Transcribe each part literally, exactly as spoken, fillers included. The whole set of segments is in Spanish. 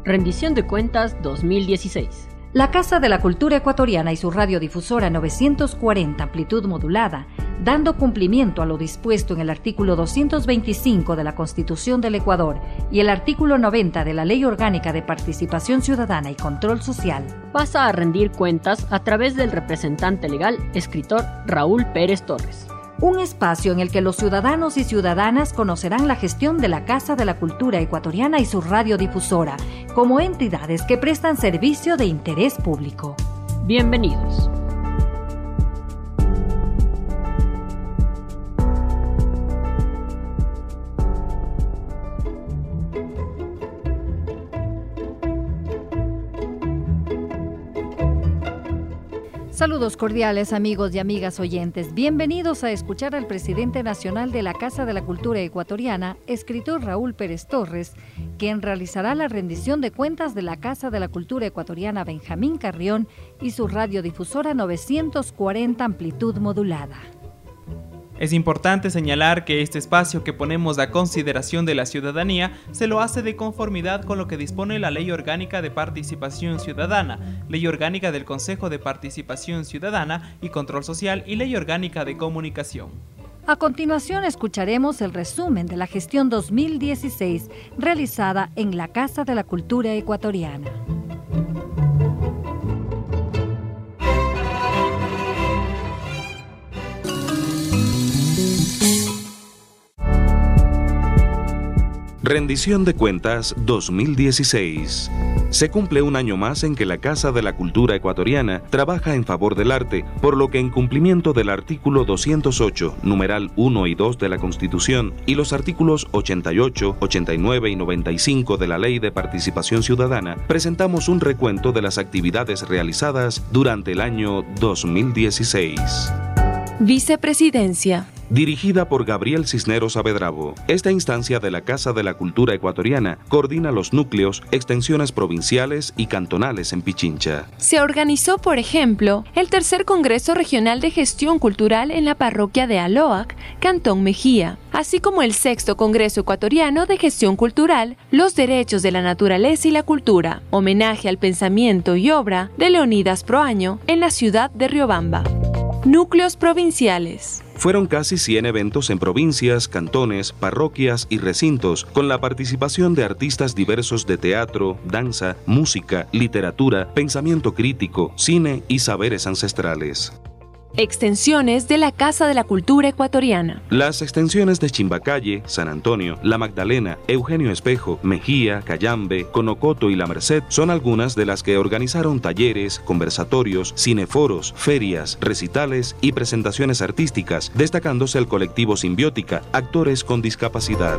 Rendición de cuentas dos mil dieciséis. La Casa de la Cultura Ecuatoriana y su radiodifusora novecientos cuarenta amplitud modulada, dando cumplimiento a lo dispuesto en el artículo doscientos veinticinco de la Constitución del Ecuador y el artículo noventa de la Ley Orgánica de Participación Ciudadana y Control Social, pasa a rendir cuentas a través del representante legal, escritor Raúl Pérez Torres. Un espacio en el que los ciudadanos y ciudadanas conocerán la gestión de la Casa de la Cultura Ecuatoriana y su radiodifusora como entidades que prestan servicio de interés público. Bienvenidos. Saludos cordiales, amigos y amigas oyentes. Bienvenidos a escuchar al presidente nacional de la Casa de la Cultura Ecuatoriana, escritor Raúl Pérez Torres, quien realizará la rendición de cuentas de la Casa de la Cultura Ecuatoriana Benjamín Carrión y su radiodifusora novecientos cuarenta amplitud modulada. Es importante señalar que este espacio que ponemos a consideración de la ciudadanía se lo hace de conformidad con lo que dispone la Ley Orgánica de Participación Ciudadana, Ley Orgánica del Consejo de Participación Ciudadana y Control Social y Ley Orgánica de Comunicación. A continuación escucharemos el resumen de la gestión dos mil dieciséis realizada en la Casa de la Cultura Ecuatoriana. Rendición de cuentas dos mil dieciséis. Se cumple un año más en que la Casa de la Cultura Ecuatoriana trabaja en favor del arte, por lo que en cumplimiento del artículo doscientos ocho, numeral uno y dos de la Constitución y los artículos ochenta y ocho, ochenta y nueve y noventa y cinco de la Ley de Participación Ciudadana, presentamos un recuento de las actividades realizadas durante el año dos mil dieciséis. Vicepresidencia. Dirigida por Gabriel Cisneros Avedravo, esta instancia de la Casa de la Cultura Ecuatoriana coordina los núcleos, extensiones provinciales y cantonales en Pichincha. Se organizó, por ejemplo, el tercer Congreso Regional de Gestión Cultural en la parroquia de Aloac, Cantón Mejía, así como el sexto Congreso Ecuatoriano de Gestión Cultural, Los Derechos de la Naturaleza y la Cultura, homenaje al pensamiento y obra de Leonidas Proaño en la ciudad de Riobamba. Núcleos provinciales. Fueron casi cien eventos en provincias, cantones, parroquias y recintos, con la participación de artistas diversos de teatro, danza, música, literatura, pensamiento crítico, cine y saberes ancestrales. Extensiones de la Casa de la Cultura Ecuatoriana. Las extensiones de Chimbacalle, San Antonio, La Magdalena, Eugenio Espejo, Mejía, Cayambe, Conocoto y La Merced son algunas de las que organizaron talleres, conversatorios, cineforos, ferias, recitales y presentaciones artísticas, destacándose el colectivo Simbiótica, actores con discapacidad.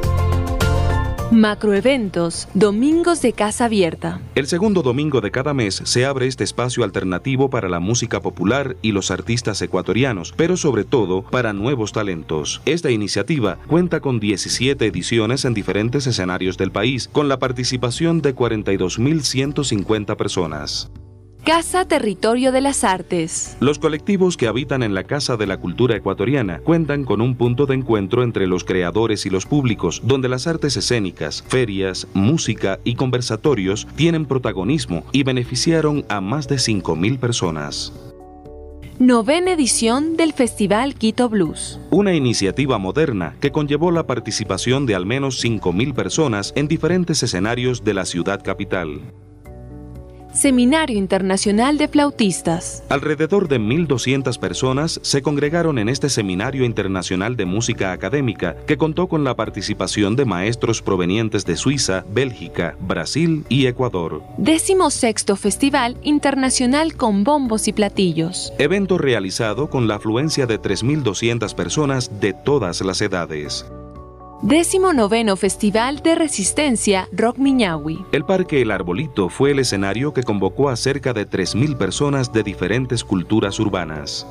Macroeventos, domingos de casa abierta. El segundo domingo de cada mes se abre este espacio alternativo para la música popular y los artistas ecuatorianos, pero sobre todo para nuevos talentos. Esta iniciativa cuenta con diecisiete ediciones en diferentes escenarios del país, con la participación de cuarenta y dos mil ciento cincuenta personas. Casa Territorio de las Artes. Los colectivos que habitan en la Casa de la Cultura Ecuatoriana cuentan con un punto de encuentro entre los creadores y los públicos, donde las artes escénicas, ferias, música y conversatorios tienen protagonismo y beneficiaron a más de cinco mil personas. Novena edición del Festival Quito Blues. Una iniciativa moderna que conllevó la participación de al menos cinco mil personas en diferentes escenarios de la ciudad capital. Seminario Internacional de Flautistas. Alrededor de mil doscientas personas se congregaron en este Seminario Internacional de Música Académica, que contó con la participación de maestros provenientes de Suiza, Bélgica, Brasil y Ecuador. Décimo sexto Festival Internacional con Bombos y Platillos. Evento realizado con la afluencia de tres mil doscientas personas de todas las edades. Décimo noveno Festival de Resistencia Rock Miñahui. El Parque El Arbolito fue el escenario que convocó a cerca de tres mil personas de diferentes culturas urbanas.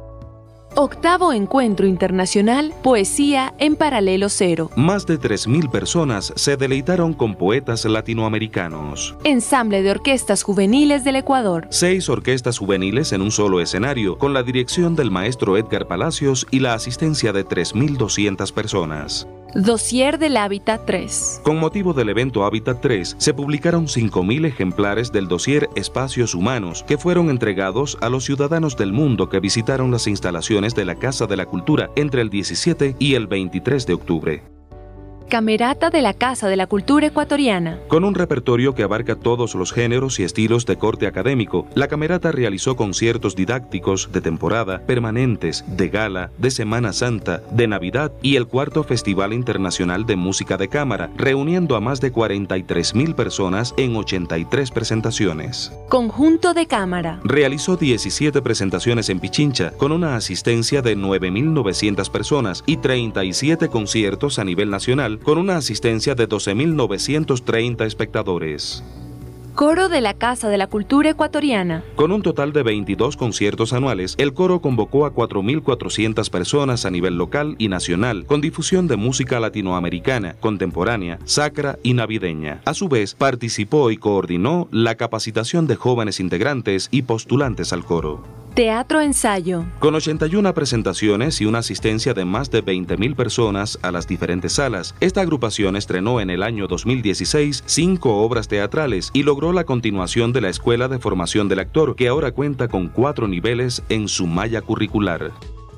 Octavo Encuentro Internacional Poesía en Paralelo Cero. Más de tres mil personas se deleitaron con poetas latinoamericanos. Ensamble de Orquestas Juveniles del Ecuador. Seis orquestas juveniles en un solo escenario, con la dirección del maestro Edgar Palacios y la asistencia de tres mil doscientas personas. Dossier del Hábitat tres. Con motivo del evento Hábitat tres, se publicaron cinco mil ejemplares del dossier Espacios Humanos, que fueron entregados a los ciudadanos del mundo que visitaron las instalaciones de la Casa de la Cultura entre el diecisiete y el veintitrés de octubre. Camerata de la Casa de la Cultura Ecuatoriana. Con un repertorio que abarca todos los géneros y estilos de corte académico, la Camerata realizó conciertos didácticos de temporada, permanentes, de gala, de Semana Santa, de Navidad y el cuarto Festival Internacional de Música de Cámara, reuniendo a más de cuarenta y tres mil personas en ochenta y tres presentaciones. Conjunto de cámara. Realizó diecisiete presentaciones en Pichincha, con una asistencia de nueve mil novecientas personas y treinta y siete conciertos a nivel nacional, con una asistencia de doce mil novecientos treinta espectadores. Coro de la Casa de la Cultura Ecuatoriana. Con un total de veintidós conciertos anuales, el coro convocó a cuatro mil cuatrocientas personas a nivel local y nacional, con difusión de música latinoamericana, contemporánea, sacra y navideña. A su vez, participó y coordinó la capacitación de jóvenes integrantes y postulantes al coro. Teatro Ensayo. Con ochenta y una presentaciones y una asistencia de más de veinte mil personas a las diferentes salas, esta agrupación estrenó en el año dos mil dieciséis cinco obras teatrales y logró la continuación de la Escuela de Formación del Actor, que ahora cuenta con cuatro niveles en su malla curricular.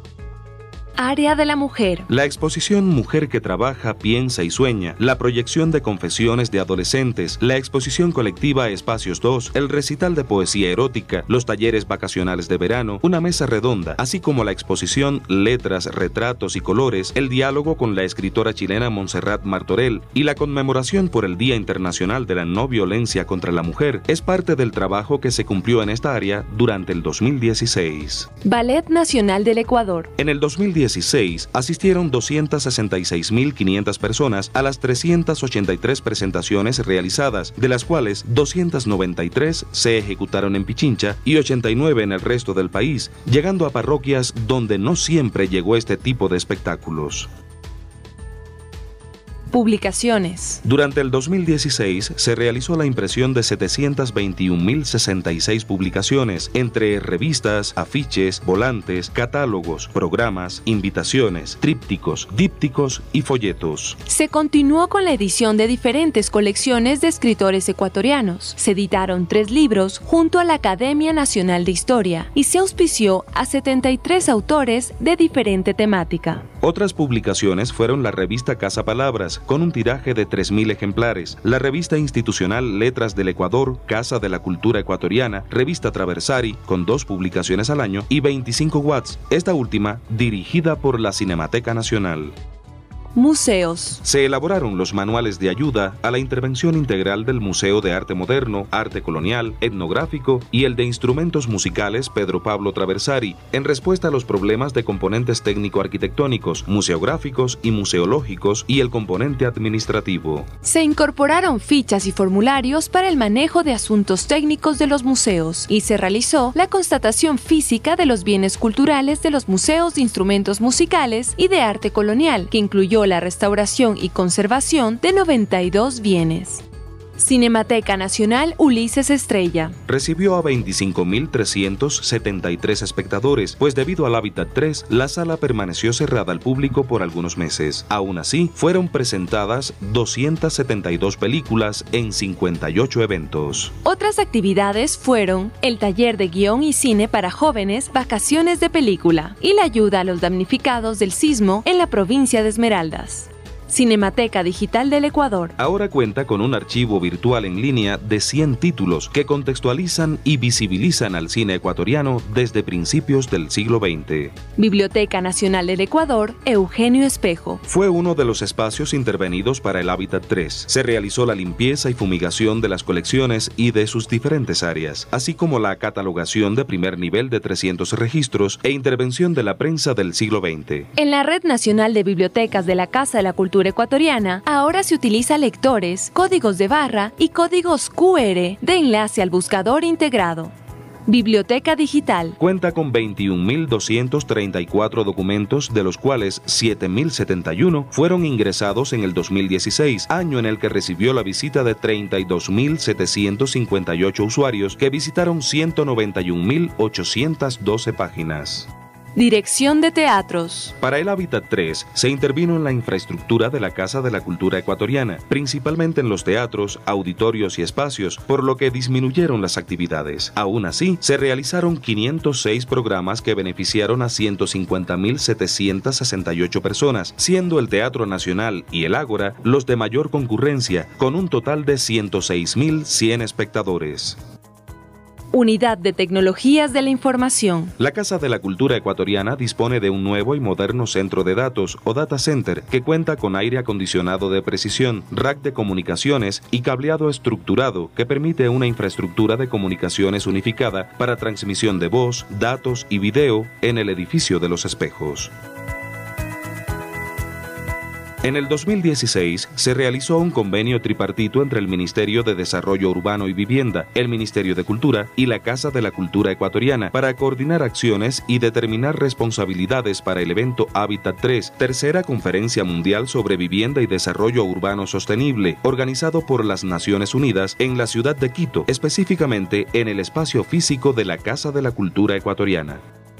Área de la Mujer. La exposición Mujer que trabaja, piensa y sueña, la proyección de confesiones de adolescentes, la exposición colectiva Espacios dos, el recital de poesía erótica, los talleres vacacionales de verano, una mesa redonda, así como la exposición Letras, Retratos y Colores, el diálogo con la escritora chilena Montserrat Martorell y la conmemoración por el Día Internacional de la No Violencia contra la Mujer, es parte del trabajo que se cumplió en esta área durante el dos mil dieciséis. Ballet Nacional del Ecuador. En el dos mil dieciséis asistieron doscientas sesenta y seis mil quinientas personas a las trescientas ochenta y tres presentaciones realizadas, de las cuales doscientas noventa y tres se ejecutaron en Pichincha y ochenta y nueve en el resto del país, llegando a parroquias donde no siempre llegó este tipo de espectáculos. Publicaciones. Durante el dos mil dieciséis se realizó la impresión de setecientas veintiún mil sesenta y seis publicaciones, entre revistas, afiches, volantes, catálogos, programas, invitaciones, trípticos, dípticos y folletos. Se continuó con la edición de diferentes colecciones de escritores ecuatorianos. Se editaron tres libros junto a la Academia Nacional de Historia y se auspició a setenta y tres autores de diferente temática. Otras publicaciones fueron la revista Casa Palabras, con un tiraje de tres mil ejemplares, la revista institucional Letras del Ecuador, Casa de la Cultura Ecuatoriana, revista Traversari, con dos publicaciones al año, y veinticinco watts, esta última dirigida por la Cinemateca Nacional. Museos. Se elaboraron los manuales de ayuda a la intervención integral del Museo de Arte Moderno, Arte Colonial, Etnográfico y el de Instrumentos Musicales Pedro Pablo Traversari, en respuesta a los problemas de componentes técnico-arquitectónicos, museográficos y museológicos y el componente administrativo. Se incorporaron fichas y formularios para el manejo de asuntos técnicos de los museos y se realizó la constatación física de los bienes culturales de los museos de instrumentos musicales y de arte colonial, que incluyó la restauración y conservación de noventa y dos bienes. Cinemateca Nacional Ulises Estrella. Recibió a veinticinco mil trescientos setenta y tres espectadores, pues debido al Hábitat tres, la sala permaneció cerrada al público por algunos meses. Aún así, fueron presentadas doscientas setenta y dos películas en cincuenta y ocho eventos. Otras actividades fueron el taller de guión y cine para jóvenes, vacaciones de película, y la ayuda a los damnificados del sismo en la provincia de Esmeraldas. Cinemateca Digital del Ecuador. Ahora cuenta con un archivo virtual en línea de cien títulos que contextualizan y visibilizan al cine ecuatoriano desde principios del siglo veinte. Biblioteca Nacional del Ecuador, Eugenio Espejo. Fue uno de los espacios intervenidos para el Hábitat tres. Se realizó la limpieza y fumigación de las colecciones y de sus diferentes áreas, así como la catalogación de primer nivel de trescientos registros e intervención de la prensa del siglo veinte. En la Red Nacional de Bibliotecas de la Casa de la Cultura Ecuatoriana, ahora se utiliza lectores, códigos de barra y códigos Q R de enlace al buscador integrado. Biblioteca Digital. Cuenta con veintiún mil doscientos treinta y cuatro documentos, de los cuales siete mil setenta y uno fueron ingresados en el dos mil dieciséis, año en el que recibió la visita de treinta y dos mil setecientos cincuenta y ocho usuarios que visitaron ciento noventa y un mil ochocientas doce páginas. Dirección de teatros. Para el Hábitat tres, se intervino en la infraestructura de la Casa de la Cultura Ecuatoriana, principalmente en los teatros, auditorios y espacios, por lo que disminuyeron las actividades. Aún así, se realizaron quinientos seis programas que beneficiaron a ciento cincuenta mil setecientas sesenta y ocho personas, siendo el Teatro Nacional y el Ágora los de mayor concurrencia, con un total de ciento seis mil cien espectadores. Unidad de Tecnologías de la Información. La Casa de la Cultura Ecuatoriana dispone de un nuevo y moderno centro de datos o data center que cuenta con aire acondicionado de precisión, rack de comunicaciones y cableado estructurado que permite una infraestructura de comunicaciones unificada para transmisión de voz, datos y video en el edificio de los espejos. En el dos mil dieciséis se realizó un convenio tripartito entre el Ministerio de Desarrollo Urbano y Vivienda, el Ministerio de Cultura y la Casa de la Cultura Ecuatoriana para coordinar acciones y determinar responsabilidades para el evento Hábitat tres, tercera Conferencia Mundial sobre Vivienda y Desarrollo Urbano Sostenible, organizado por las Naciones Unidas en la ciudad de Quito, específicamente en el espacio físico de la Casa de la Cultura Ecuatoriana.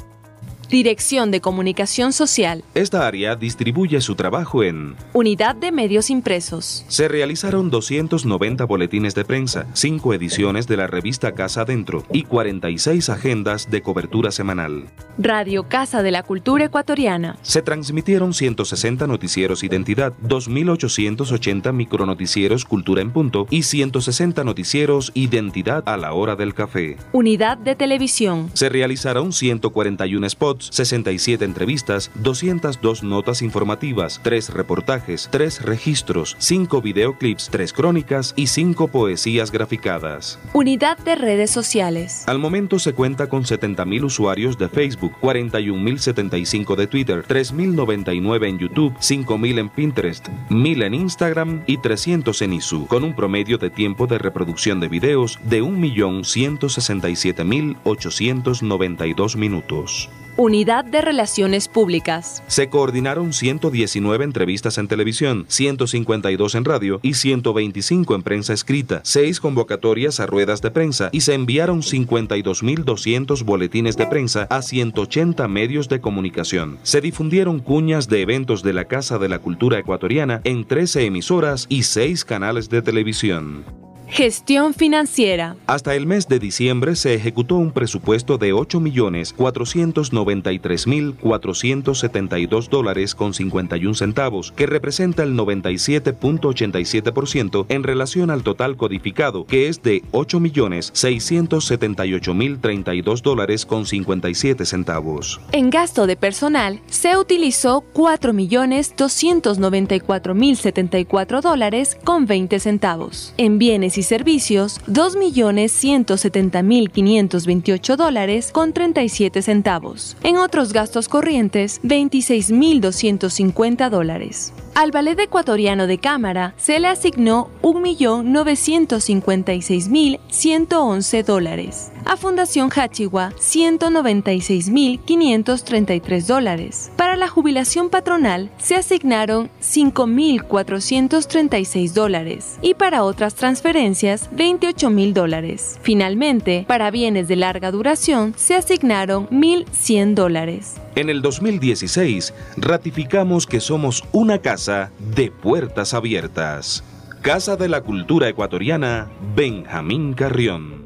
Dirección de Comunicación Social. Esta área distribuye su trabajo en Unidad de Medios Impresos. Se realizaron doscientos noventa boletines de prensa, cinco ediciones de la revista Casa Adentro y cuarenta y seis agendas de cobertura semanal. Radio Casa de la Cultura Ecuatoriana. Se transmitieron ciento sesenta noticieros Identidad, dos mil ochocientos ochenta micronoticieros Cultura en Punto y ciento sesenta noticieros Identidad a la hora del café. Unidad de Televisión. Se realizaron ciento cuarenta y uno spots, sesenta y siete entrevistas, doscientas dos notas informativas, tres reportajes, tres registros, cinco videoclips, tres crónicas y cinco poesías graficadas. Unidad de Redes Sociales. Al momento se cuenta con setenta mil usuarios de Facebook, cuarenta y un mil setenta y cinco de Twitter, tres mil noventa y nueve en YouTube, cinco mil en Pinterest, mil en Instagram y trescientos en Isu, con un promedio de tiempo de reproducción de videos de un millón ciento sesenta y siete mil ochocientos noventa y dos minutos. Unidad de Relaciones Públicas. Se coordinaron ciento diecinueve entrevistas en televisión, ciento cincuenta y dos en radio y ciento veinticinco en prensa escrita, seis convocatorias a ruedas de prensa y se enviaron cincuenta y dos mil doscientos boletines de prensa a ciento ochenta medios de comunicación. Se difundieron cuñas de eventos de la Casa de la Cultura Ecuatoriana en trece emisoras y seis canales de televisión. Gestión financiera. Hasta el mes de diciembre se ejecutó un presupuesto de ocho millones cuatrocientos noventa y tres mil cuatrocientos setenta y dos dólares con cincuenta y un centavos, que representa el noventa y siete punto ochenta y siete por ciento en relación al total codificado, que es de ocho millones seiscientos setenta y ocho mil treinta y dos dólares con cincuenta y siete centavos. En gasto de personal se utilizó cuatro millones doscientos noventa y cuatro mil setenta y cuatro dólares con veinte centavos. En bienes y servicios, dos millones ciento setenta mil quinientos veintiocho dólares con treinta y siete centavos. En otros gastos corrientes, veintiséis mil doscientos cincuenta dólares. Al Ballet Ecuatoriano de Cámara se le asignó un millón novecientos cincuenta y seis mil ciento once dólares. A Fundación Hachiwa, ciento noventa y seis mil quinientos treinta y tres dólares. Para la jubilación patronal se asignaron cinco mil cuatrocientos treinta y seis dólares y para otras transferencias veintiocho mil dólares. Finalmente, para bienes de larga duración se asignaron mil cien dólares. En el dos mil dieciséis, ratificamos que somos una casa de puertas abiertas. Casa de la Cultura Ecuatoriana, Benjamín Carrión.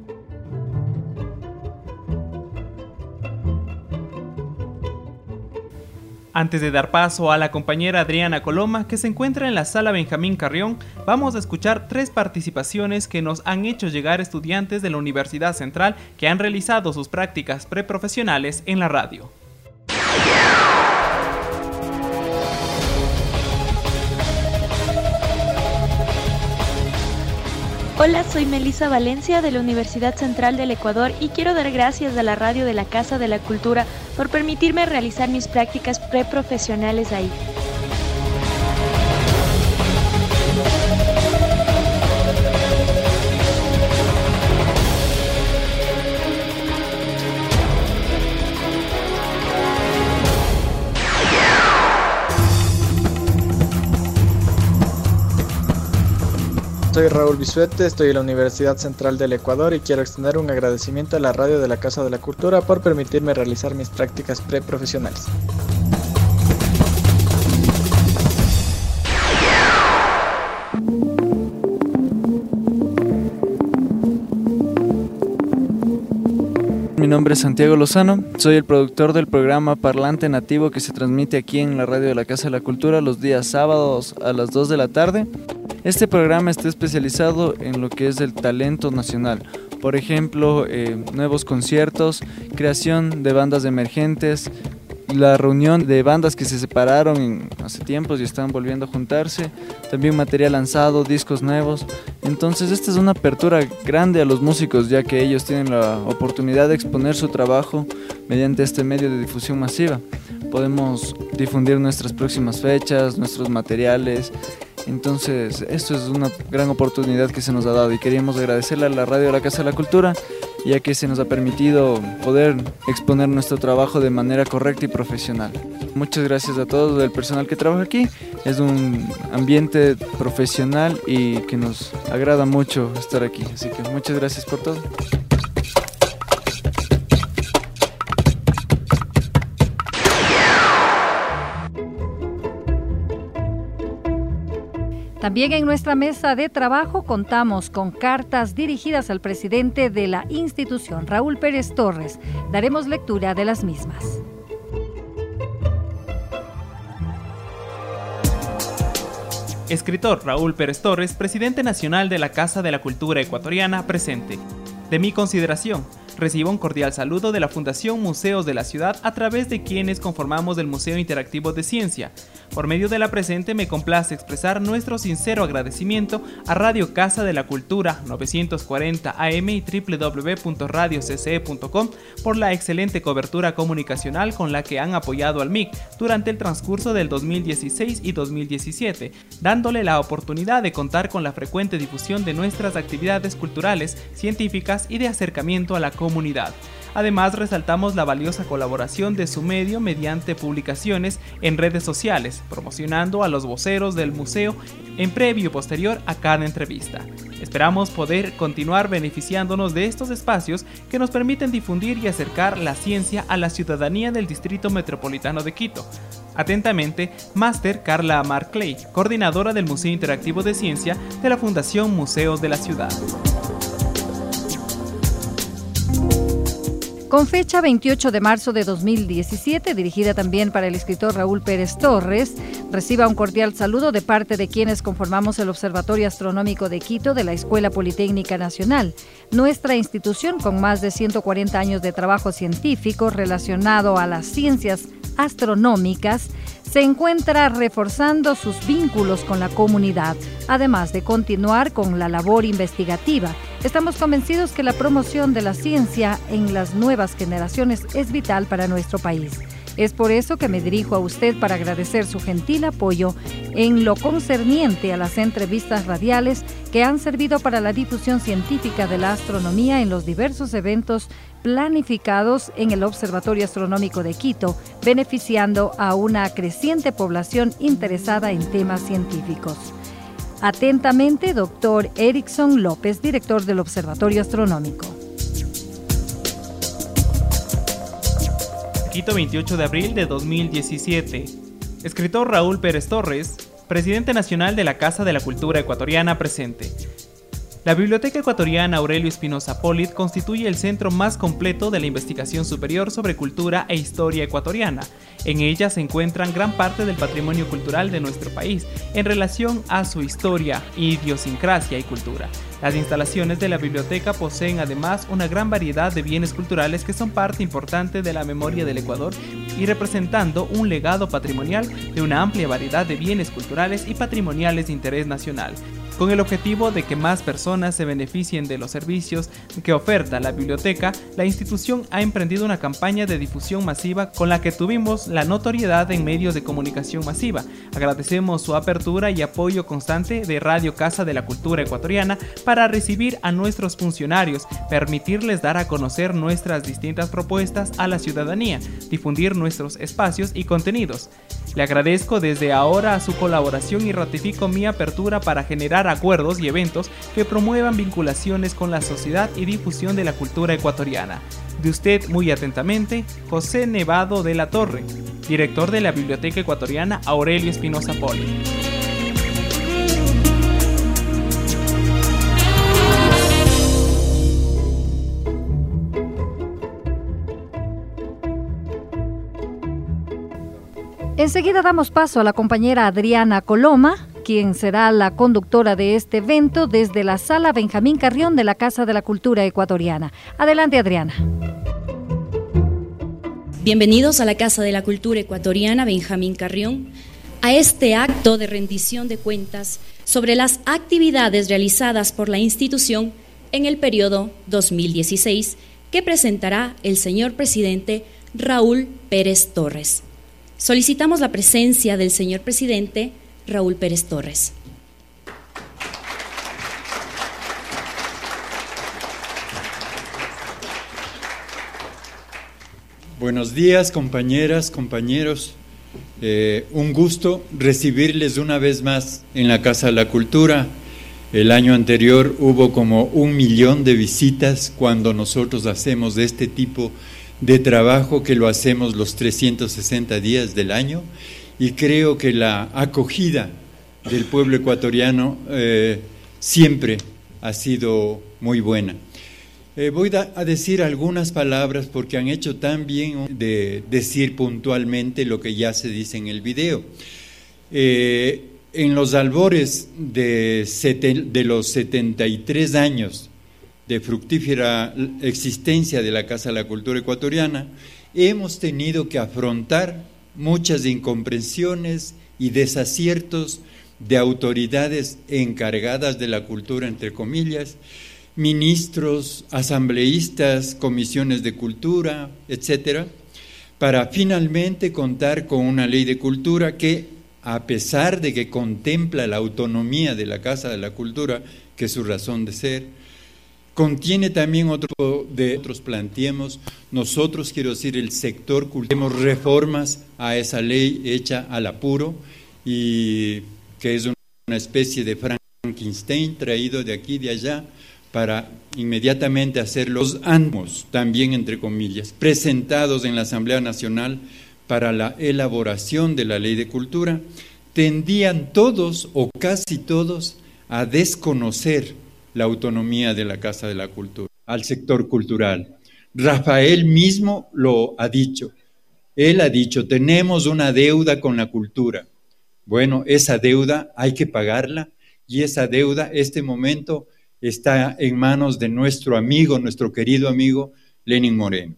Antes de dar paso a la compañera Adriana Coloma, que se encuentra en la sala Benjamín Carrión, vamos a escuchar tres participaciones que nos han hecho llegar estudiantes de la Universidad Central que han realizado sus prácticas preprofesionales en la radio. Hola, soy Melissa Valencia de la Universidad Central del Ecuador y quiero dar gracias a la radio de la Casa de la Cultura por permitirme realizar mis prácticas preprofesionales ahí. Soy Raúl Bisuete, estoy en la Universidad Central del Ecuador y quiero extender un agradecimiento a la radio de la Casa de la Cultura por permitirme realizar mis prácticas preprofesionales. Mi nombre es Santiago Lozano, soy el productor del programa Parlante Nativo que se transmite aquí en la radio de la Casa de la Cultura los días sábados a las dos de la tarde. Este programa está especializado en lo que es el talento nacional, por ejemplo, eh, nuevos conciertos, creación de bandas emergentes, la reunión de bandas que se separaron en, hace tiempos y están volviendo a juntarse, también material lanzado, discos nuevos. Entonces esta es una apertura grande a los músicos, ya que ellos tienen la oportunidad de exponer su trabajo mediante este medio de difusión masiva. Podemos difundir nuestras próximas fechas, nuestros materiales. Entonces esto es una gran oportunidad que se nos ha dado y queríamos agradecerle a la radio de la Casa de la Cultura, ya que se nos ha permitido poder exponer nuestro trabajo de manera correcta y profesional. Muchas gracias a todo el personal que trabaja aquí. Es un ambiente profesional y que nos agrada mucho estar aquí, así que muchas gracias por todo. También en nuestra mesa de trabajo contamos con cartas dirigidas al presidente de la institución, Raúl Pérez Torres. Daremos lectura de las mismas. Escritor Raúl Pérez Torres, presidente nacional de la Casa de la Cultura Ecuatoriana, presente. De mi consideración, recibo un cordial saludo de la Fundación Museos de la Ciudad a través de quienes conformamos el Museo Interactivo de Ciencia. Por medio de la presente me complace expresar nuestro sincero agradecimiento a Radio Casa de la Cultura novecientos cuarenta A M y doble u doble u doble u punto radio c c e punto com por la excelente cobertura comunicacional con la que han apoyado al M I C durante el transcurso del dos mil dieciséis y dos mil diecisiete, dándole la oportunidad de contar con la frecuente difusión de nuestras actividades culturales, científicas y de acercamiento a la comunidad. Además, resaltamos la valiosa colaboración de su medio mediante publicaciones en redes sociales, promocionando a los voceros del museo en previo y posterior a cada entrevista. Esperamos poder continuar beneficiándonos de estos espacios que nos permiten difundir y acercar la ciencia a la ciudadanía del Distrito Metropolitano de Quito. Atentamente, Máster Carla Marclay, coordinadora del Museo Interactivo de Ciencia de la Fundación Museos de la Ciudad. Con fecha veintiocho de marzo de dos mil diecisiete, dirigida también para el escritor Raúl Pérez Torres, reciba un cordial saludo de parte de quienes conformamos el Observatorio Astronómico de Quito de la Escuela Politécnica Nacional, nuestra institución con más de ciento cuarenta años de trabajo científico relacionado a las ciencias astronómicas, se encuentra reforzando sus vínculos con la comunidad, además de continuar con la labor investigativa. Estamos convencidos que la promoción de la ciencia en las nuevas generaciones es vital para nuestro país. Es por eso que me dirijo a usted para agradecer su gentil apoyo en lo concerniente a las entrevistas radiales que han servido para la difusión científica de la astronomía en los diversos eventos planificados en el Observatorio Astronómico de Quito, beneficiando a una creciente población interesada en temas científicos. Atentamente, doctor Erickson López, director del Observatorio Astronómico. Quito, veintiocho de abril de dos mil diecisiete. Escritor Raúl Pérez Torres, presidente nacional de la Casa de la Cultura Ecuatoriana, presente. La Biblioteca Ecuatoriana Aurelio Espinosa Polit constituye el centro más completo de la investigación superior sobre cultura e historia ecuatoriana. En ella se encuentran gran parte del patrimonio cultural de nuestro país en relación a su historia, idiosincrasia y cultura. Las instalaciones de la biblioteca poseen además una gran variedad de bienes culturales que son parte importante de la memoria del Ecuador y representando un legado patrimonial de una amplia variedad de bienes culturales y patrimoniales de interés nacional. Con el objetivo de que más personas se beneficien de los servicios que oferta la biblioteca, la institución ha emprendido una campaña de difusión masiva con la que tuvimos la notoriedad en medios de comunicación masiva. Agradecemos su apertura y apoyo constante de Radio Casa de la Cultura Ecuatoriana para recibir a nuestros funcionarios, permitirles dar a conocer nuestras distintas propuestas a la ciudadanía, difundir nuestros espacios y contenidos. Le agradezco desde ahora su colaboración y ratifico mi apertura para generar acuerdos y eventos que promuevan vinculaciones con la sociedad y difusión de la cultura ecuatoriana. De usted muy atentamente, José Nevado de la Torre, director de la Biblioteca Ecuatoriana Aurelio Espinosa Poli. Enseguida damos paso a la compañera Adriana Coloma, quien será la conductora de este evento desde la Sala Benjamín Carrión de la Casa de la Cultura Ecuatoriana. Adelante, Adriana. Bienvenidos a la Casa de la Cultura Ecuatoriana Benjamín Carrión, a este acto de rendición de cuentas sobre las actividades realizadas por la institución en el periodo dos mil dieciséis, que presentará el señor presidente Raúl Pérez Torres. Solicitamos la presencia del señor presidente Raúl Pérez Torres. Buenos días, compañeras, compañeros. Eh, un gusto recibirles una vez más en la Casa de la Cultura. El año anterior hubo como un millón de visitas cuando nosotros hacemos de este tipo de trabajo, que lo hacemos los trescientos sesenta días del año, y creo que la acogida del pueblo ecuatoriano eh, siempre ha sido muy buena. Eh, voy a decir algunas palabras porque han hecho tan bien de decir puntualmente lo que ya se dice en el video. Eh, en los albores de, seten, de los setenta y tres años de fructífera existencia de la Casa de la Cultura Ecuatoriana, hemos tenido que afrontar muchas incomprensiones y desaciertos de autoridades encargadas de la cultura, entre comillas, ministros, asambleístas, comisiones de cultura, etcétera, para finalmente contar con una ley de cultura que, a pesar de que contempla la autonomía de la Casa de la Cultura, que es su razón de ser, contiene también otro de otros planteemos, nosotros, quiero decir, el sector cultural, tenemos reformas a esa ley hecha al apuro, y que es una especie de Frankenstein traído de aquí y de allá para inmediatamente hacer los ánimos, también entre comillas, presentados en la Asamblea Nacional para la elaboración de la Ley de Cultura, tendían todos o casi todos a desconocer la autonomía de la Casa de la Cultura, al sector cultural. Rafael mismo lo ha dicho. Él ha dicho, tenemos una deuda con la cultura. Bueno, esa deuda hay que pagarla, y esa deuda, este momento, está en manos de nuestro amigo, nuestro querido amigo, Lenín Moreno.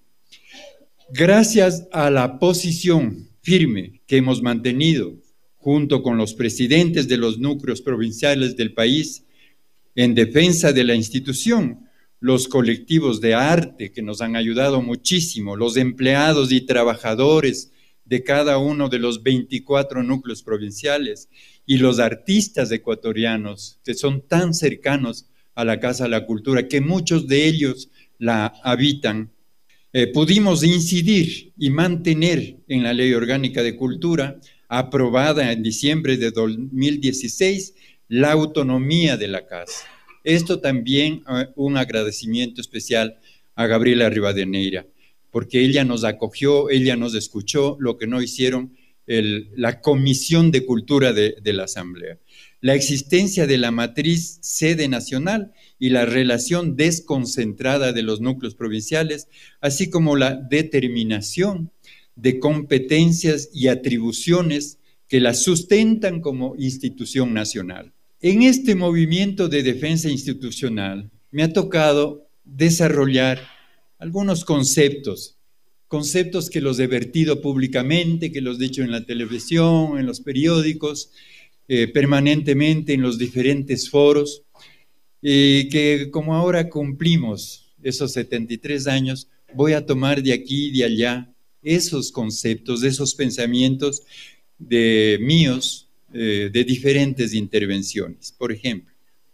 Gracias a la posición firme que hemos mantenido junto con los presidentes de los núcleos provinciales del país, en defensa de la institución, los colectivos de arte que nos han ayudado muchísimo, los empleados y trabajadores de cada uno de los veinticuatro núcleos provinciales y los artistas ecuatorianos que son tan cercanos a la Casa de la Cultura, que muchos de ellos la habitan, eh, pudimos incidir y mantener en la Ley Orgánica de Cultura, aprobada en diciembre de dos mil dieciséis, la autonomía de la casa. Esto también uh, un agradecimiento especial a Gabriela Rivadeneira, porque ella nos acogió, ella nos escuchó, lo que no hicieron el, la Comisión de Cultura de, de la Asamblea. La existencia de la matriz sede nacional y la relación desconcentrada de los núcleos provinciales, así como la determinación de competencias y atribuciones que la sustentan como institución nacional. En este movimiento de defensa institucional me ha tocado desarrollar algunos conceptos, conceptos que los he vertido públicamente, que los he dicho en la televisión, en los periódicos, eh, permanentemente en los diferentes foros, y que como ahora cumplimos esos setenta y tres años, voy a tomar de aquí y de allá esos conceptos, esos pensamientos de míos, Eh, de diferentes intervenciones. Por ejemplo,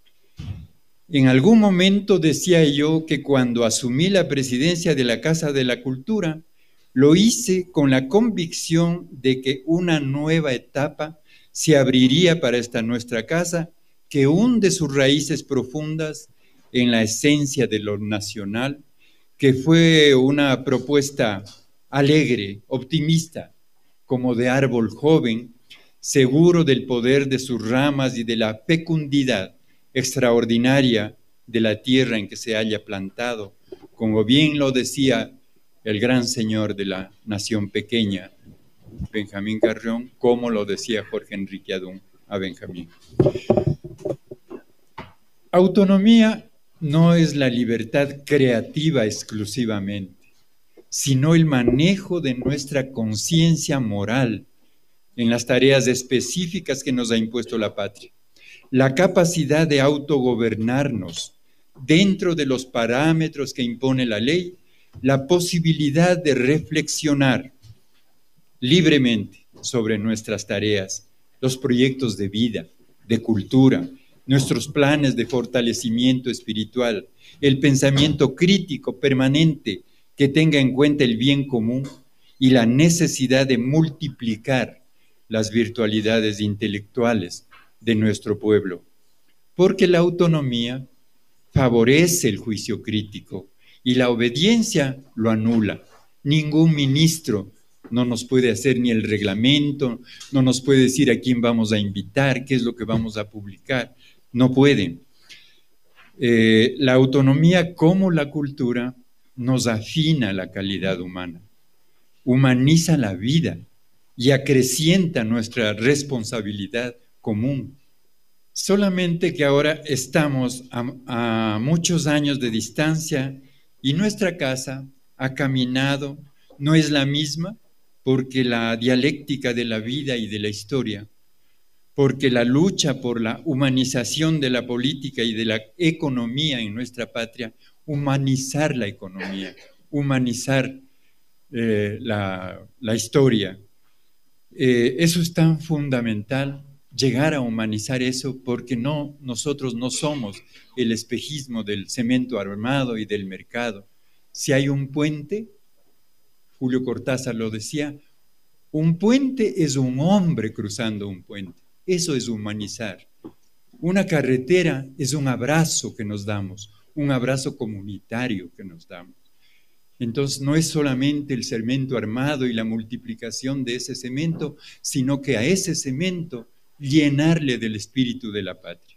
en algún momento decía yo que cuando asumí la presidencia de la Casa de la Cultura, Lo hice con la convicción de que una nueva etapa se abriría para esta nuestra casa, que hunde sus raíces profundas en la esencia de lo nacional, que fue una propuesta alegre, optimista, como de árbol joven, seguro del poder de sus ramas y de la fecundidad extraordinaria de la tierra en que se haya plantado, como bien lo decía el gran señor de la nación pequeña, Benjamín Carrión, como lo decía Jorge Enrique Adún a Benjamín. Autonomía no es la libertad creativa exclusivamente, sino el manejo de nuestra conciencia moral en las tareas específicas que nos ha impuesto la patria. La capacidad de autogobernarnos dentro de los parámetros que impone la ley, la posibilidad de reflexionar libremente sobre nuestras tareas, los proyectos de vida, de cultura, nuestros planes de fortalecimiento espiritual, el pensamiento crítico permanente que tenga en cuenta el bien común y la necesidad de multiplicar las virtualidades intelectuales de nuestro pueblo, porque la autonomía favorece el juicio crítico y la obediencia lo anula. Ningún ministro no nos puede hacer ni el reglamento, no nos puede decir a quién vamos a invitar, qué es lo que vamos a publicar, no puede. Eh, la autonomía, como la cultura, nos afina la calidad humana, humaniza la vida y acrecienta nuestra responsabilidad común. Solamente que ahora estamos a, a muchos años de distancia y nuestra casa ha caminado, no es la misma, porque la dialéctica de la vida y de la historia, porque la lucha por la humanización de la política y de la economía en nuestra patria, humanizar la economía, humanizar eh, la, la historia. Eh, eso es tan fundamental, llegar a humanizar eso, porque no, nosotros no somos el espejismo del cemento armado y del mercado. Si hay un puente, Julio Cortázar lo decía, un puente es un hombre cruzando un puente. Eso es humanizar. Una carretera es un abrazo que nos damos, un abrazo comunitario que nos damos. Entonces no es solamente el cemento armado y la multiplicación de ese cemento, sino que a ese cemento llenarle del espíritu de la patria.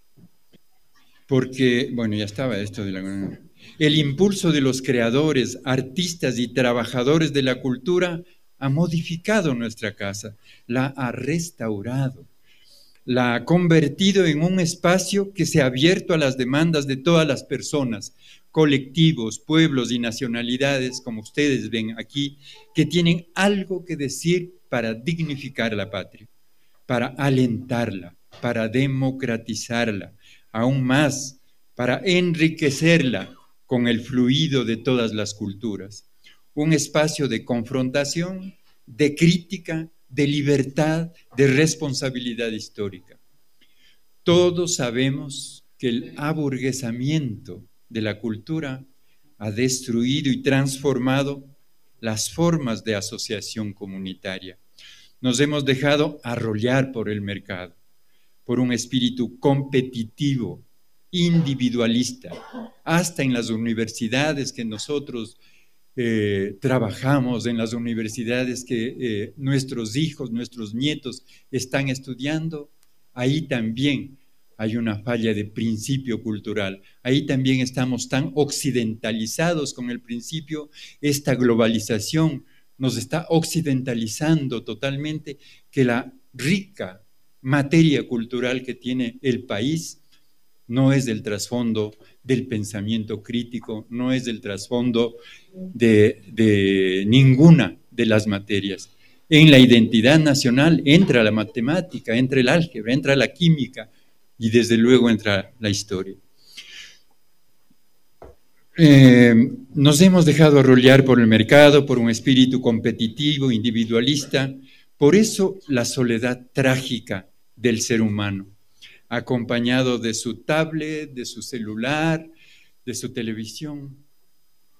Porque, bueno, ya estaba esto de la... El impulso de los creadores, artistas y trabajadores de la cultura ha modificado nuestra casa, la ha restaurado, la ha convertido en un espacio que se ha abierto a las demandas de todas las personas, colectivos, pueblos y nacionalidades, como ustedes ven aquí, que tienen algo que decir para dignificar la patria, para alentarla, para democratizarla, aún más, para enriquecerla con el fluido de todas las culturas. Un espacio de confrontación, de crítica, de libertad, de responsabilidad histórica. Todos sabemos que el aburguesamiento de la cultura ha destruido y transformado las formas de asociación comunitaria. Nos hemos dejado arrollar por el mercado, por un espíritu competitivo, individualista, hasta en las universidades que nosotros eh, trabajamos, en las universidades que eh, nuestros hijos, nuestros nietos están estudiando, ahí también hay una falla de principio cultural. Ahí también estamos tan occidentalizados con el principio, esta globalización nos está occidentalizando totalmente, que la rica materia cultural que tiene el país no es del trasfondo del pensamiento crítico, no es del trasfondo de, de ninguna de las materias. En la identidad nacional entra la matemática, entra el álgebra, entra la química y desde luego entra la historia. Eh, nos hemos dejado arrollar por el mercado, por un espíritu competitivo, individualista, por eso la soledad trágica del ser humano, acompañado de su tablet, de su celular, de su televisión.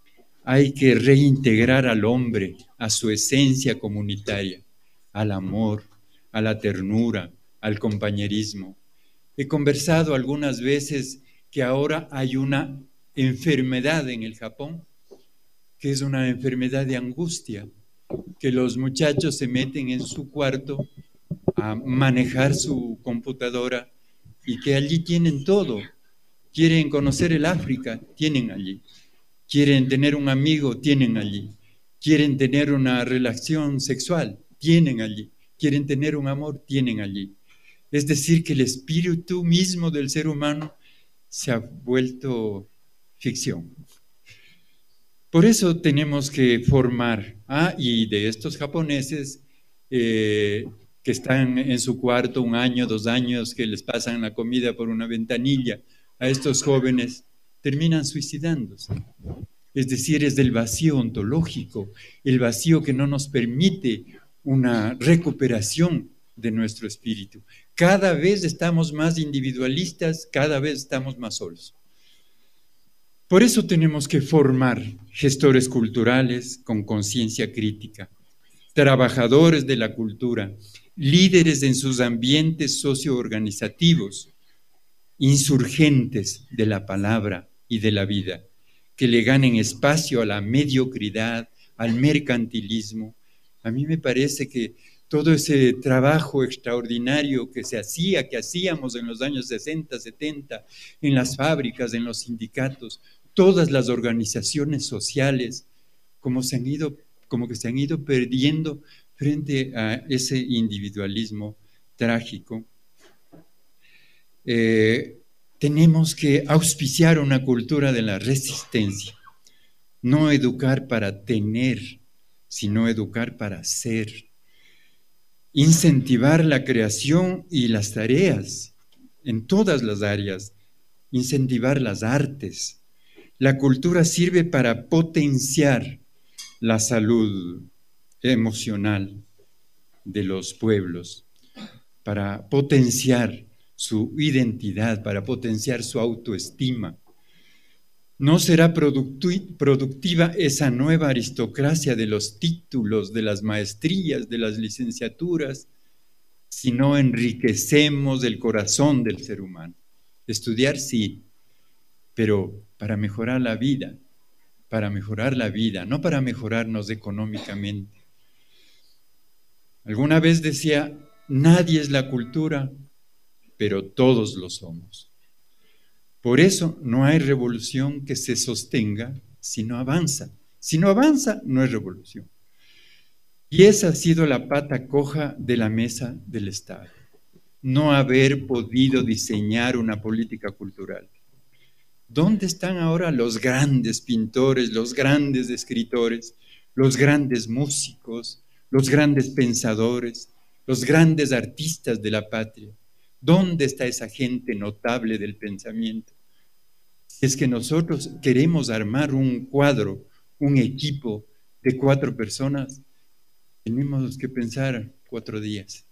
hay que reintegrar al hombre a su esencia comunitaria, al amor, a la ternura, al compañerismo. He conversado algunas veces que ahora hay una enfermedad en el Japón, que es una enfermedad de angustia, que los muchachos se meten en su cuarto a manejar su computadora y que allí tienen todo. Quieren conocer el África, tienen allí. Quieren tener un amigo, tienen allí. Quieren tener una relación sexual, tienen allí. Quieren tener un amor, tienen allí. Es decir, que el espíritu mismo del ser humano se ha vuelto ficción. Por eso tenemos que formar, ah, y de estos japoneses eh, que están en su cuarto un año, dos años, que les pasan la comida por una ventanilla, a estos jóvenes terminan suicidándose. Es decir, es del vacío ontológico, el vacío que no nos permite una recuperación de nuestro espíritu. Cada vez estamos más individualistas, cada vez estamos más solos. Por eso tenemos que formar gestores culturales con conciencia crítica, trabajadores de la cultura, líderes en sus ambientes socioorganizativos, insurgentes de la palabra y de la vida, que le ganen espacio a la mediocridad, al mercantilismo. A mí me parece que todo ese trabajo extraordinario que se hacía, que hacíamos en los años sesenta, setenta, en las fábricas, en los sindicatos, todas las organizaciones sociales, como, se han ido, como que se han ido perdiendo frente a ese individualismo trágico. Eh, tenemos que auspiciar una cultura de la resistencia, no educar para tener, sino educar para ser. Incentivar la creación y las tareas en todas las áreas, incentivar las artes. La cultura sirve para potenciar la salud emocional de los pueblos, para potenciar su identidad, para potenciar su autoestima. No será productiva esa nueva aristocracia de los títulos, de las maestrías, de las licenciaturas, si no enriquecemos el corazón del ser humano. Estudiar sí, pero para mejorar la vida, para mejorar la vida, no para mejorarnos económicamente. Alguna vez decía, nadie es la cultura, pero todos lo somos. Por eso no hay revolución que se sostenga si no avanza. Si no avanza, no es revolución. Y esa ha sido la pata coja de la mesa del Estado. No haber podido diseñar una política cultural. ¿Dónde están ahora los grandes pintores, los grandes escritores, los grandes músicos, los grandes pensadores, los grandes artistas de la patria? ¿Dónde está esa gente notable del pensamiento? Es que nosotros queremos armar un cuadro, un equipo de cuatro personas, tenemos que pensar cuatro días.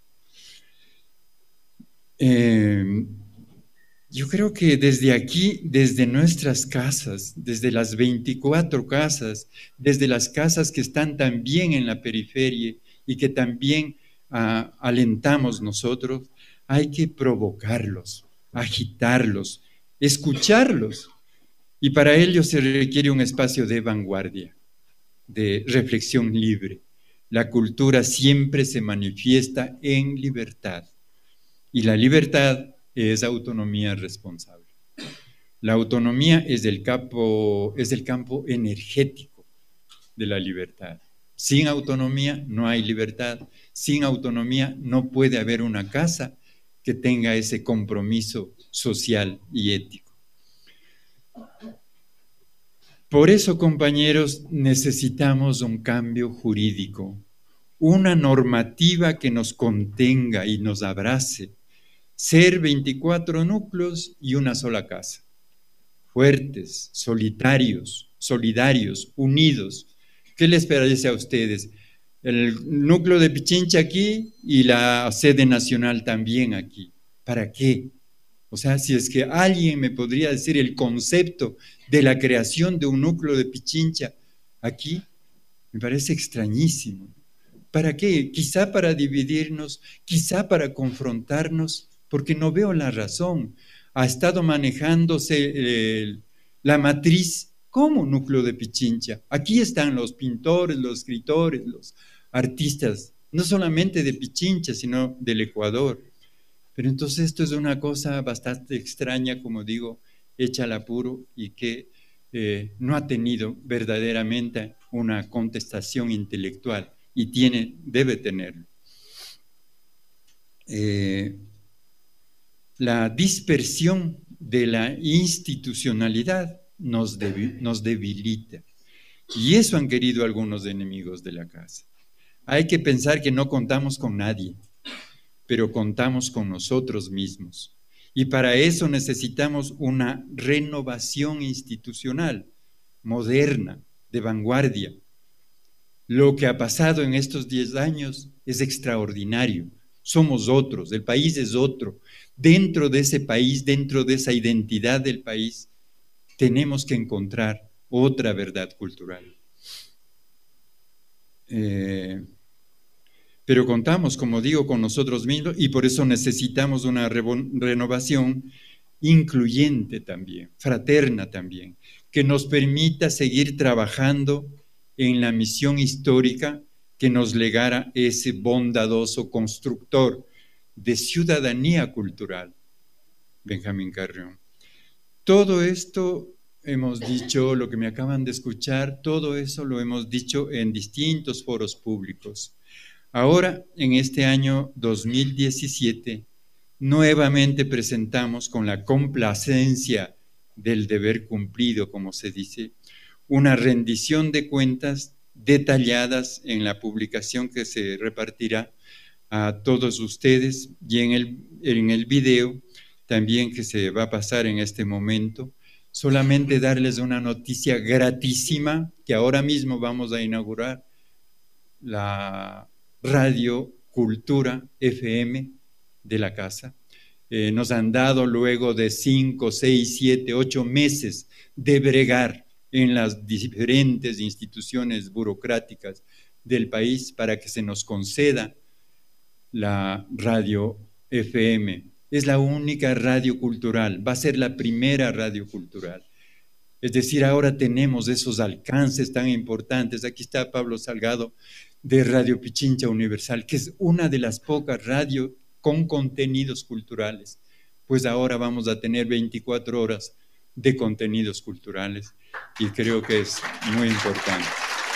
Eh, yo creo que desde aquí, desde nuestras casas, desde las veinticuatro casas, desde las casas que están también en la periferia y que también uh, alentamos nosotros, hay que provocarlos, agitarlos, escucharlos. Y para ello se requiere un espacio de vanguardia, de reflexión libre. La cultura siempre se manifiesta en libertad. Y la libertad es autonomía responsable. La autonomía es el campo, es el campo energético de la libertad. Sin autonomía no hay libertad. Sin autonomía no puede haber una casa que tenga ese compromiso social y ético. Por eso, compañeros, necesitamos un cambio jurídico, una normativa que nos contenga y nos abrace, ser veinticuatro núcleos y una sola casa, fuertes, solitarios, solidarios, unidos. ¿Qué les parece a ustedes? El núcleo de Pichincha aquí y la sede nacional también aquí. ¿Para qué? O sea, si es que alguien me podría decir el concepto de la creación de un núcleo de Pichincha, Aquí me parece extrañísimo. ¿Para qué? Quizá para dividirnos, quizá para confrontarnos, porque no veo la razón. Ha estado manejándose eh, la matriz como núcleo de Pichincha. Aquí están los pintores, los escritores, los artistas, no solamente de Pichincha, sino del Ecuador. Pero entonces esto es una cosa bastante extraña, como digo, hecha al apuro y que eh, no ha tenido verdaderamente una contestación intelectual y tiene, debe tenerlo. Eh, la dispersión de la institucionalidad nos, debi- nos debilita y eso han querido algunos enemigos de la casa. Hay que pensar que no contamos con nadie, pero contamos con nosotros mismos. Y para eso necesitamos una renovación institucional, moderna, de vanguardia. Lo que ha pasado en estos diez años es extraordinario. Somos otros, el país es otro. Dentro de ese país, dentro de esa identidad del país, tenemos que encontrar otra verdad cultural. Eh, pero contamos, como digo, con nosotros mismos y por eso necesitamos una renovación incluyente también, fraterna también, que nos permita seguir trabajando en la misión histórica que nos legara ese bondadoso constructor de ciudadanía cultural, Benjamín Carrión. Todo esto hemos dicho, lo que me acaban de escuchar, todo eso lo hemos dicho en distintos foros públicos. Ahora, en este año dos mil diecisiete, nuevamente presentamos con la complacencia del deber cumplido, como se dice, una rendición de cuentas detalladas en la publicación que se repartirá a todos ustedes y en el, en el video también que se va a pasar en este momento. Solamente darles una noticia gratísima que ahora mismo vamos a inaugurar la Radio Cultura F M de la casa. Eh, nos han dado luego de cinco, seis, siete, ocho meses de bregar en las diferentes instituciones burocráticas del país para que se nos conceda la radio F M. Es la única radio cultural, va a ser la primera radio cultural. Es decir, ahora tenemos esos alcances tan importantes. Aquí está Pablo Salgado de Radio Pichincha Universal, que es una de las pocas radios con contenidos culturales. Pues ahora vamos a tener veinticuatro horas de contenidos culturales y creo que es muy importante.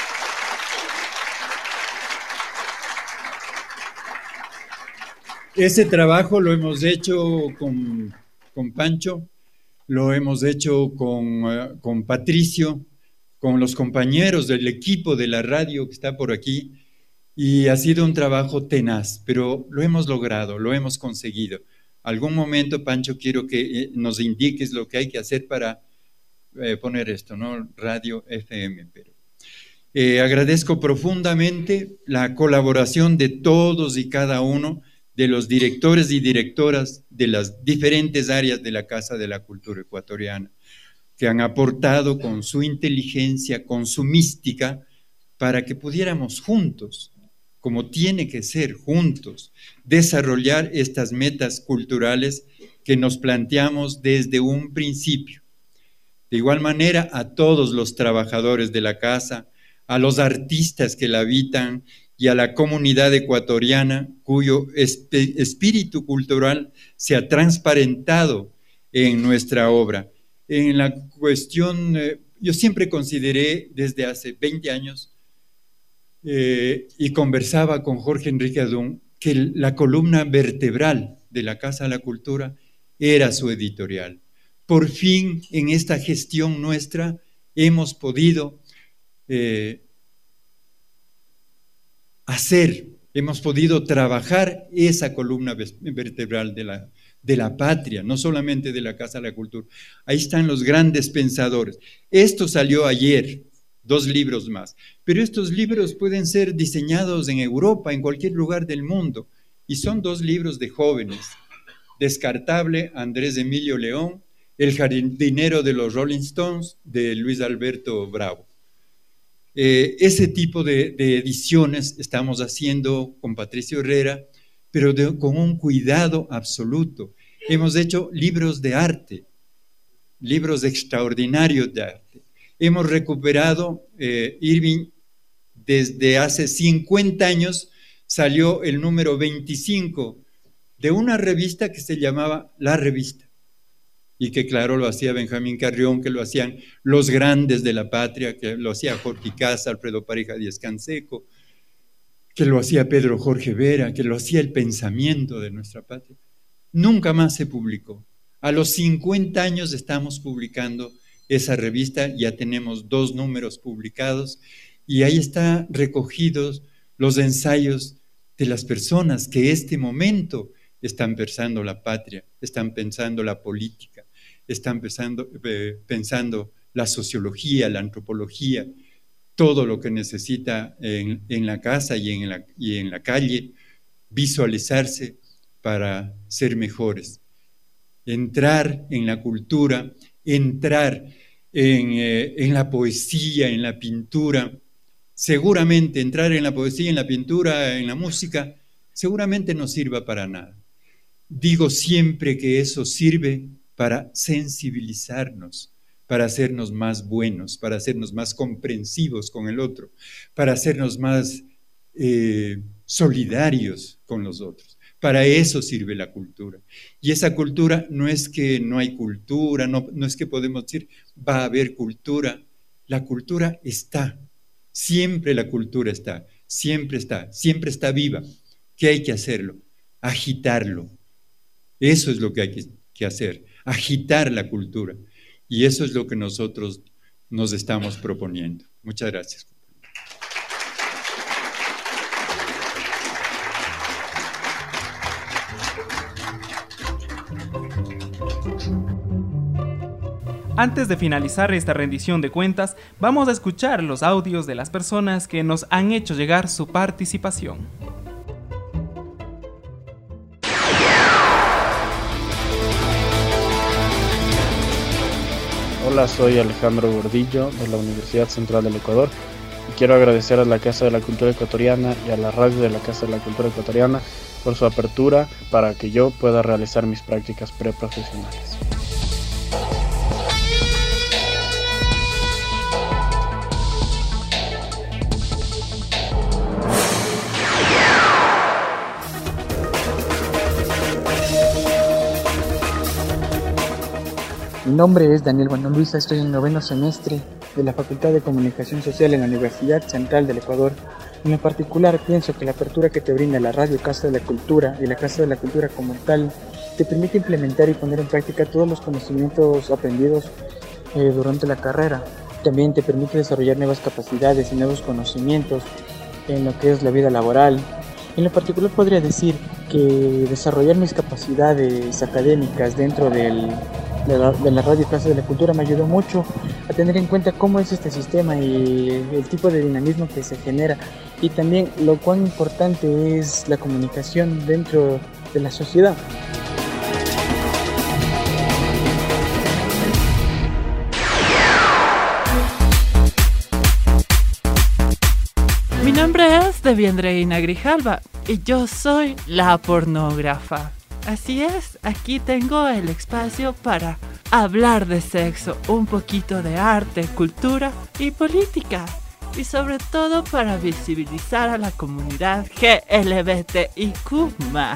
Ese trabajo lo hemos hecho con, con Pancho, lo hemos hecho con, uh, con Patricio, con los compañeros del equipo de la radio que está por aquí, y ha sido un trabajo tenaz, pero lo hemos logrado, lo hemos conseguido. Algún momento, Pancho, quiero que nos indiques lo que hay que hacer para eh, poner esto, ¿no? Radio F M. Pero, eh, agradezco profundamente la colaboración de todos y cada uno de los directores y directoras de las diferentes áreas de la Casa de la Cultura Ecuatoriana, que han aportado con su inteligencia, con su mística, para que pudiéramos juntos, como tiene que ser juntos, desarrollar estas metas culturales que nos planteamos desde un principio. De igual manera, a todos los trabajadores de la casa, a los artistas que la habitan y a la comunidad ecuatoriana cuyo espíritu cultural se ha transparentado en nuestra obra. En la cuestión, eh, yo siempre consideré desde hace veinte años eh, y conversaba con Jorge Enrique Adún que la columna vertebral de la Casa de la Cultura era su editorial. Por fin, en esta gestión nuestra, hemos podido eh, hacer, hemos podido trabajar esa columna vertebral de la, de la patria, no solamente de la Casa de la Cultura. Ahí están los grandes pensadores. Esto salió ayer, dos libros más, pero estos libros pueden ser diseñados en Europa, en cualquier lugar del mundo, y son dos libros de jóvenes. Descartable, Andrés Emilio León, El jardinero de los Rolling Stones, de Luis Alberto Bravo. Eh, ese tipo de, de ediciones estamos haciendo con Patricio Herrera, pero de, con un cuidado absoluto. Hemos hecho libros de arte, libros extraordinarios de arte. Hemos recuperado, eh, Irving, desde hace cincuenta años salió el número veinticinco de una revista que se llamaba La Revista, y que claro lo hacía Benjamín Carrión, que lo hacían los grandes de la patria, que lo hacía Jorge Casa, Alfredo Pareja Díaz Canseco, que lo hacía Pedro Jorge Vera, que lo hacía El Pensamiento de Nuestra Patria. Nunca más se publicó. A los cincuenta años estamos publicando esa revista, ya tenemos dos números publicados, y ahí están recogidos los ensayos de las personas que en este momento están pensando la patria, están pensando la política, están pensando, eh, pensando la sociología, la antropología, todo lo que necesita en, en la casa y en la, y en la calle, visualizarse para ser mejores. Entrar en la cultura, entrar en, eh, en la poesía, en la pintura. Seguramente entrar en la poesía, en la pintura, en la música, seguramente no sirva para nada. Digo siempre que eso sirve para sensibilizarnos, para hacernos más buenos, para hacernos más comprensivos con el otro, para hacernos más eh, solidarios con los otros. Para eso sirve la cultura. Y esa cultura no es que no hay cultura, no, no es que podemos decir va a haber cultura. La cultura está, siempre la cultura está, siempre está, siempre está viva. ¿Qué hay que hacerlo? Agitarlo. Eso es lo que hay que, que hacer, agitar la cultura. Y eso es lo que nosotros nos estamos proponiendo. Muchas gracias. Antes de finalizar esta rendición de cuentas, vamos a escuchar los audios de las personas que nos han hecho llegar su participación. Hola, soy Alejandro Gordillo de la Universidad Central del Ecuador y quiero agradecer a la Casa de la Cultura Ecuatoriana y a la radio de la Casa de la Cultura Ecuatoriana por su apertura para que yo pueda realizar mis prácticas preprofesionales. Mi nombre es Daniel Bueno Luisa, estoy en noveno semestre de la Facultad de Comunicación Social en la Universidad Central del Ecuador. En lo particular, pienso que la apertura que te brinda la radio Casa de la Cultura y la Casa de la Cultura como tal te permite implementar y poner en práctica todos los conocimientos aprendidos eh, durante la carrera. También te permite desarrollar nuevas capacidades y nuevos conocimientos en lo que es la vida laboral. En lo particular podría decir que desarrollar mis capacidades académicas dentro del De la, de la radio Casa de la Cultura me ayudó mucho a tener en cuenta cómo es este sistema y el tipo de dinamismo que se genera, y también lo cuán importante es la comunicación dentro de la sociedad. Mi nombre es Deviandreina Grijalva y yo soy la pornógrafa. Así es, aquí tengo el espacio para hablar de sexo, un poquito de arte, cultura y política, y sobre todo para visibilizar a la comunidad G L B T I Q más.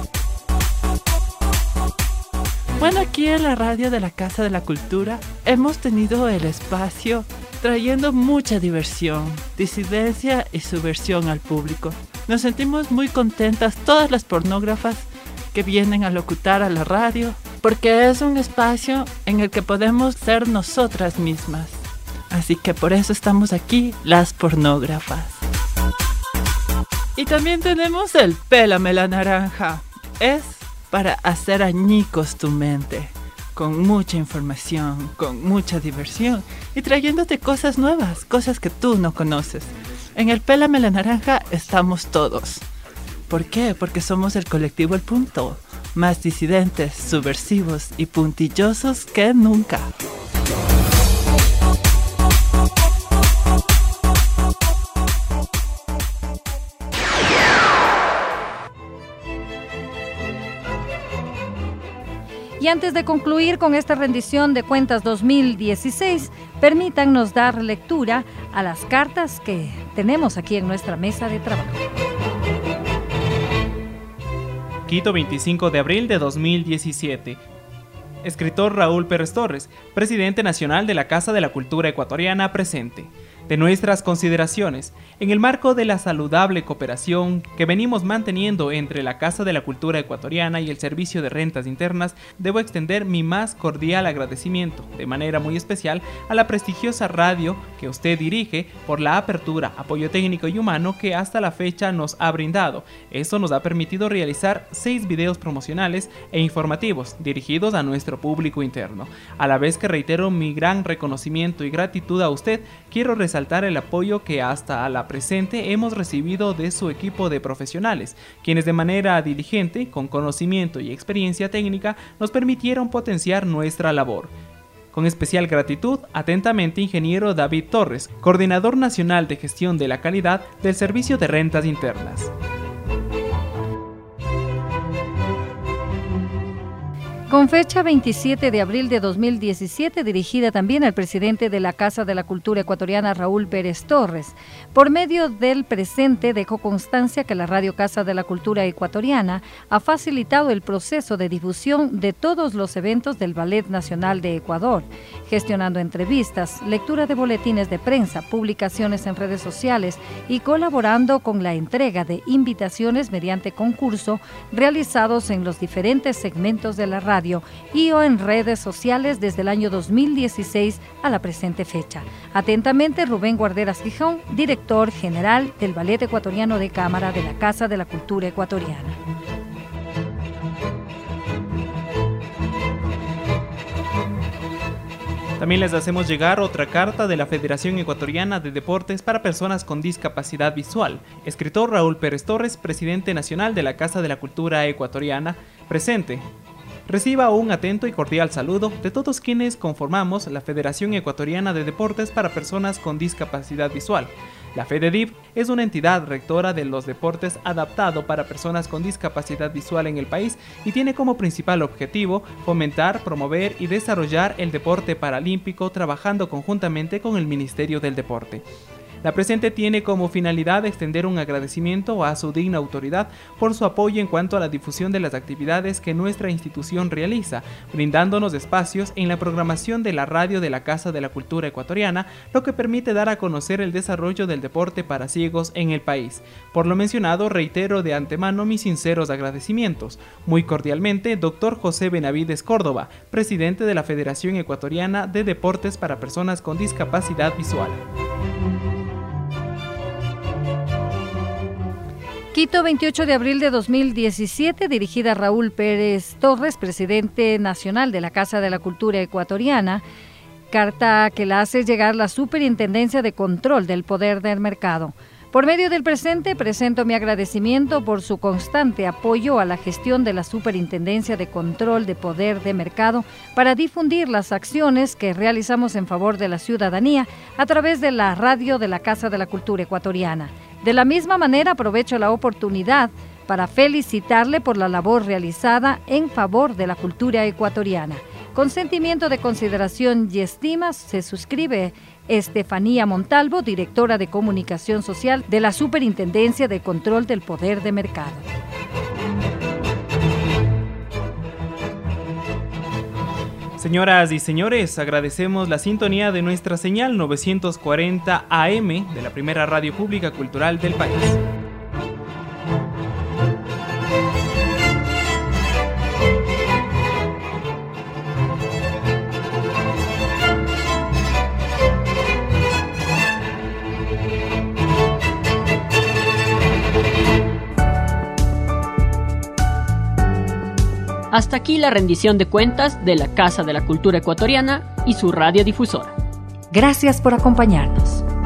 Bueno, aquí en la radio de la Casa de la Cultura hemos tenido el espacio trayendo mucha diversión, disidencia y subversión al público. Nos sentimos muy contentas todas las pornógrafas que vienen a locutar a la radio, porque es un espacio en el que podemos ser nosotras mismas. Así que por eso estamos aquí, las pornógrafas. Y también tenemos el Pélame la Naranja. Es para hacer añicos tu mente, con mucha información, con mucha diversión y trayéndote cosas nuevas, cosas que tú no conoces. En el Pélame la Naranja estamos todos. ¿Por qué? Porque somos el colectivo El Punto, más disidentes, subversivos y puntillosos que nunca. Y antes de concluir con esta rendición de cuentas dos mil dieciséis, permítannos dar lectura a las cartas que tenemos aquí en nuestra mesa de trabajo. Quito, veinticinco de abril de dos mil diecisiete. Escritor Raúl Pérez Torres, presidente nacional de la Casa de la Cultura Ecuatoriana, presente. De nuestras consideraciones, en el marco de la saludable cooperación que venimos manteniendo entre la Casa de la Cultura Ecuatoriana y el Servicio de Rentas Internas, debo extender mi más cordial agradecimiento, de manera muy especial, a la prestigiosa radio que usted dirige por la apertura, apoyo técnico y humano que hasta la fecha nos ha brindado. Esto nos ha permitido realizar seis videos promocionales e informativos dirigidos a nuestro público interno. A la vez que reitero mi gran reconocimiento y gratitud a usted, quiero resaltar el apoyo que hasta la presente hemos recibido de su equipo de profesionales, quienes de manera diligente, con conocimiento y experiencia técnica, nos permitieron potenciar nuestra labor. Con especial gratitud, atentamente, ingeniero David Torres, coordinador nacional de gestión de la calidad del Servicio de Rentas Internas. Con fecha veintisiete de abril de dos mil diecisiete, dirigida también al presidente de la Casa de la Cultura Ecuatoriana, Raúl Pérez Torres. Por medio del presente, dejó constancia que la Radio Casa de la Cultura Ecuatoriana ha facilitado el proceso de difusión de todos los eventos del Ballet Nacional de Ecuador, gestionando entrevistas, lectura de boletines de prensa, publicaciones en redes sociales y colaborando con la entrega de invitaciones mediante concurso realizados en los diferentes segmentos de la radio y o en redes sociales desde el año dos mil dieciséis a la presente fecha. Atentamente, Rubén Guarderas Gijón, director general del Ballet Ecuatoriano de Cámara de la Casa de la Cultura Ecuatoriana. También les hacemos llegar otra carta de la Federación Ecuatoriana de Deportes para Personas con Discapacidad Visual. Escritor Raúl Pérez Torres, presidente nacional de la Casa de la Cultura Ecuatoriana, presente. Reciba un atento y cordial saludo de todos quienes conformamos la Federación Ecuatoriana de Deportes para Personas con Discapacidad Visual. La FEDEDIV es una entidad rectora de los deportes adaptado para personas con discapacidad visual en el país y tiene como principal objetivo fomentar, promover y desarrollar el deporte paralímpico trabajando conjuntamente con el Ministerio del Deporte. La presente tiene como finalidad extender un agradecimiento a su digna autoridad por su apoyo en cuanto a la difusión de las actividades que nuestra institución realiza, brindándonos espacios en la programación de la radio de la Casa de la Cultura Ecuatoriana, lo que permite dar a conocer el desarrollo del deporte para ciegos en el país. Por lo mencionado, reitero de antemano mis sinceros agradecimientos. Muy cordialmente, doctor José Benavides Córdoba, presidente de la Federación Ecuatoriana de Deportes para Personas con Discapacidad Visual. Quito, veintiocho de abril de dos mil diecisiete, dirigida a Raúl Pérez Torres, presidente nacional de la Casa de la Cultura Ecuatoriana, carta que la hace llegar la Superintendencia de Control del Poder del Mercado. Por medio del presente, presento mi agradecimiento por su constante apoyo a la gestión de la Superintendencia de Control de Poder de Mercado para difundir las acciones que realizamos en favor de la ciudadanía a través de la radio de la Casa de la Cultura Ecuatoriana. De la misma manera, aprovecho la oportunidad para felicitarle por la labor realizada en favor de la cultura ecuatoriana. Con sentimiento de consideración y estima, se suscribe Estefanía Montalvo, directora de Comunicación Social de la Superintendencia de Control del Poder de Mercado. Señoras y señores, agradecemos la sintonía de nuestra señal novecientos cuarenta A M de la primera radio pública cultural del país. Hasta aquí la rendición de cuentas de la Casa de la Cultura Ecuatoriana y su radiodifusora. Gracias por acompañarnos.